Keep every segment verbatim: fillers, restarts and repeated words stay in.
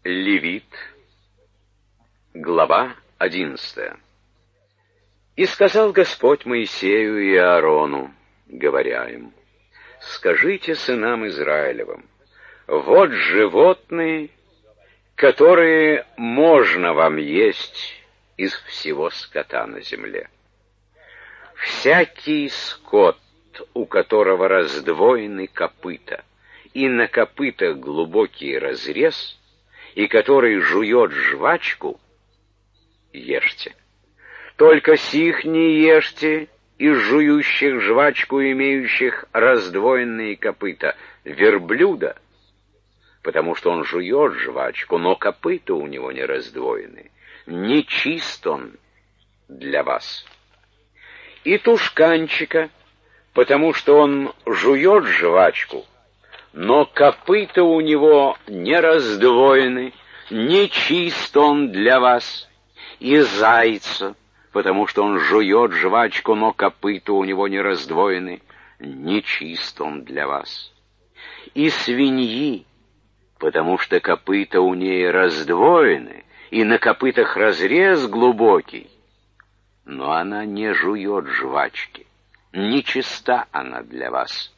Левит, глава одиннадцатая. «И сказал Господь Моисею и Аарону, говоря им: скажите сынам Израилевым, вот животные, которые можно вам есть из всего скота на земле. Всякий скот, у которого раздвоены копыта, и на копытах глубокий разрез, и который жует жвачку, ешьте. Только сих не ешьте из жующих жвачку, имеющих раздвоенные копыта, верблюда, потому что он жует жвачку, но копыта у него не раздвоены. Нечист он для вас. И тушканчика, потому что он жует жвачку, но копыта у него не раздвоены, нечист он для вас. И зайца, потому что он жует жвачку, но копыта у него не раздвоены, нечист он для вас. И свиньи, потому что копыта у ней раздвоены, и на копытах разрез глубокий, но она не жует жвачки, нечиста она для вас.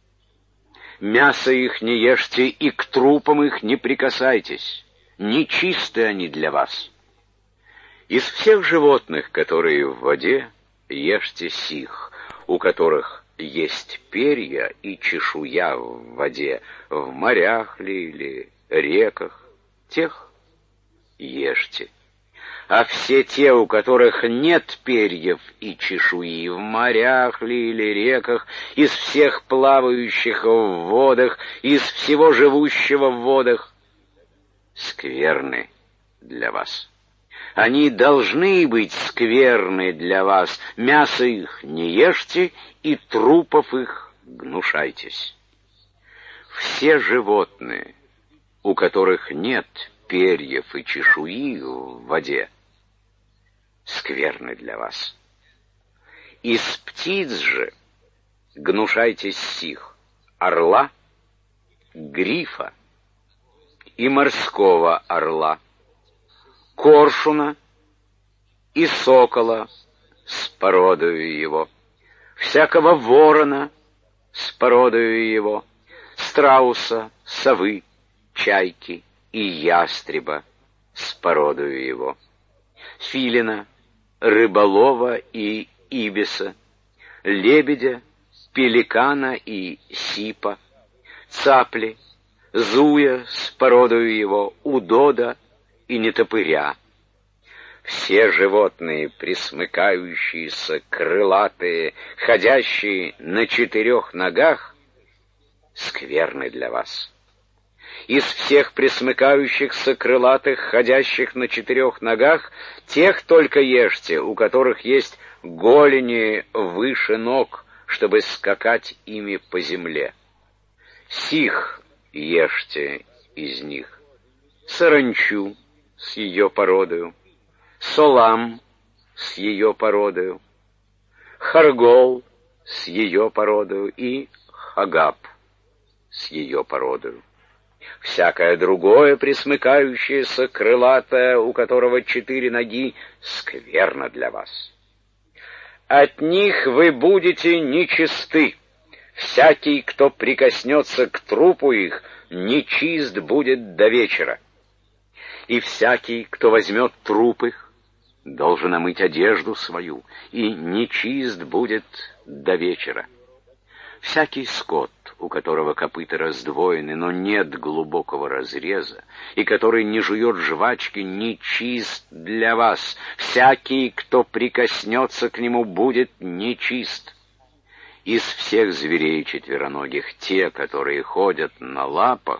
Мясо их не ешьте, и к трупам их не прикасайтесь, нечисты они для вас. Из всех животных, которые в воде, ешьте сих, у которых есть перья и чешуя в воде, в морях ли или реках, тех ешьте. А все те, у которых нет перьев и чешуи, в морях ли или реках, из всех плавающих в водах, из всего живущего в водах, скверны для вас. Они должны быть скверны для вас. Мясо их не ешьте, и трупов их гнушайтесь. Все животные, у которых нет перьев и чешуи в воде, скверны для вас. Из птиц же гнушайтесь сих: орла, грифа и морского орла, коршуна и сокола с породою его, всякого ворона с породою его, страуса, совы, чайки и ястреба с породою его, филина, рыболова и ибиса, лебедя, пеликана и сипа, цапли, зуя с породою его, удода и нетопыря. Все животные, пресмыкающиеся, крылатые, ходящие на четырех ногах, скверны для вас. Из всех пресмыкающихся, крылатых, ходящих на четырех ногах, тех только ешьте, у которых есть голени выше ног, чтобы скакать ими по земле. Сих ешьте из них: саранчу с ее породою, солам с ее породою, харгол с ее породою и хагап с ее породою. Всякое другое пресмыкающееся, крылатое, у которого четыре ноги, скверно для вас. От них вы будете нечисты. Всякий, кто прикоснется к трупу их, нечист будет до вечера. И всякий, кто возьмет труп их, должен омыть одежду свою, и нечист будет до вечера. Всякий скот, у которого копыта раздвоены, но нет глубокого разреза, и который не жует жвачки, нечист для вас. Всякий, кто прикоснется к нему, будет нечист. Из всех зверей четвероногих те, которые ходят на лапах,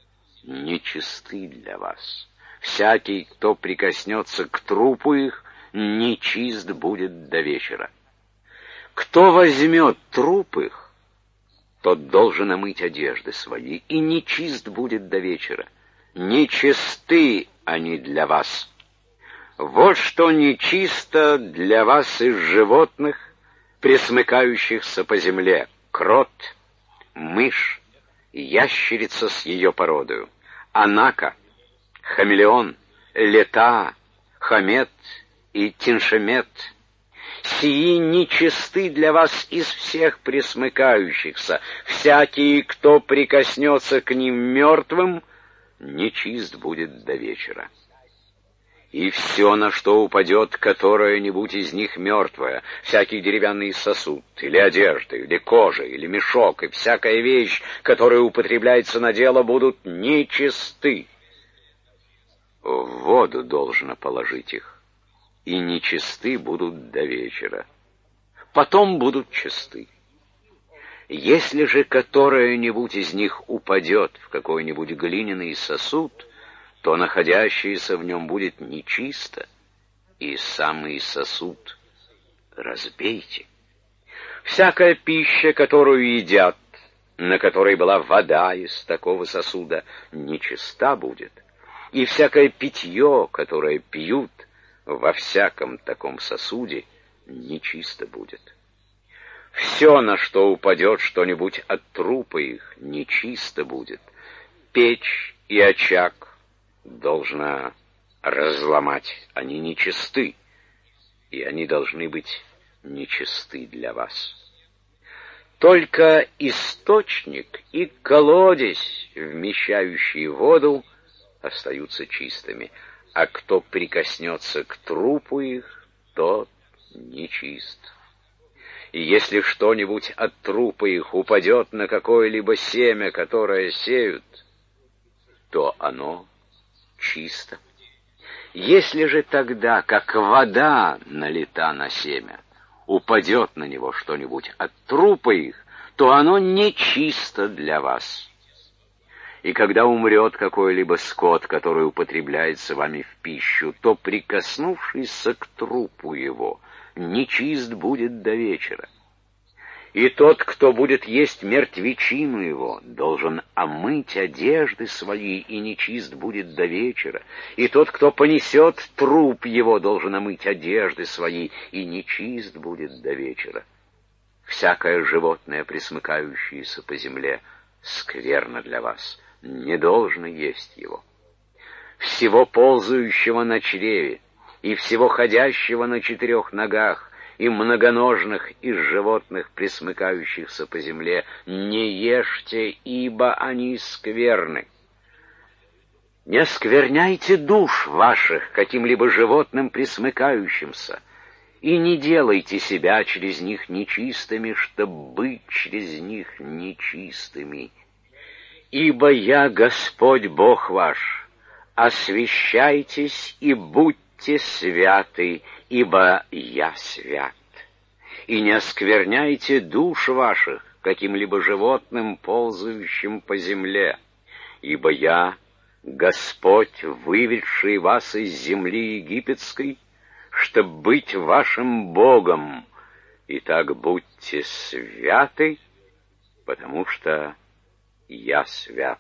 нечисты для вас. Всякий, кто прикоснется к трупу их, нечист будет до вечера. Кто возьмет труп их, тот должен омыть одежды свои, и нечист будет до вечера. Нечисты они для вас. Вот что нечисто для вас из животных, пресмыкающихся по земле: крот, мышь, ящерица с ее породою, анака, хамелеон, лета, хамет и тиншемет. Сии нечисты для вас из всех пресмыкающихся. Всякий, кто прикоснется к ним мертвым, нечист будет до вечера. И все, на что упадет которое-нибудь из них мертвое, всякий деревянный сосуд, или одежда, или кожа, или мешок, и всякая вещь, которая употребляется на дело, будут нечисты. В воду должно положить их, и нечисты будут до вечера. Потом будут чисты. Если же которое-нибудь из них упадет в какой-нибудь глиняный сосуд, то находящееся в нем будет нечисто, и самый сосуд разбейте. Всякая пища, которую едят, на которой была вода из такого сосуда, нечиста будет, и всякое питье, которое пьют во всяком таком сосуде, нечисто будет. Все, на что упадет что-нибудь от трупа их, нечисто будет. Печь и очаг должна разломать, они нечисты, и они должны быть нечисты для вас. Только источник и колодец, вмещающие воду, остаются чистыми, а кто прикоснется к трупу их, тот нечист. И если что-нибудь от трупа их упадет на какое-либо семя, которое сеют, то оно чисто. Если же тогда, как вода налита на семя, упадет на него что-нибудь от трупа их, то оно нечисто для вас. И когда умрет какой-либо скот, который употребляется вами в пищу, то, прикоснувшийся к трупу его, нечист будет до вечера. И тот, кто будет есть мертвечину его, должен омыть одежды свои, и нечист будет до вечера. И тот, кто понесет труп его, должен омыть одежды свои, и нечист будет до вечера. Всякое животное, пресмыкающееся по земле, скверно для вас, не должно есть его. Всего ползающего на чреве, и всего ходящего на четырех ногах, и многоножных из животных, пресмыкающихся по земле, не ешьте, ибо они скверны. Не оскверняйте душ ваших каким-либо животным пресмыкающимся, и не делайте себя через них нечистыми, чтоб быть через них нечистыми. Ибо я Господь Бог ваш, освящайтесь и будьте святы, ибо я свят. И не оскверняйте душ ваших каким-либо животным, ползающим по земле, ибо я, Господь, выведший вас из земли египетской, чтоб быть вашим Богом. Итак, будьте святы, потому что я свят.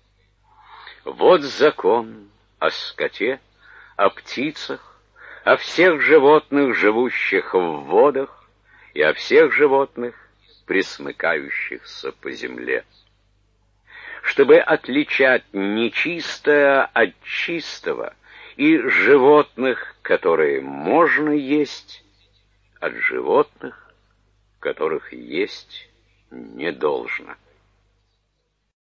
Вот закон о скоте, о птицах, о всех животных, живущих в водах, и о всех животных, пресмыкающихся по земле. Чтобы отличать нечистое от чистого, и животных, которые можно есть, от животных, которых есть не должно.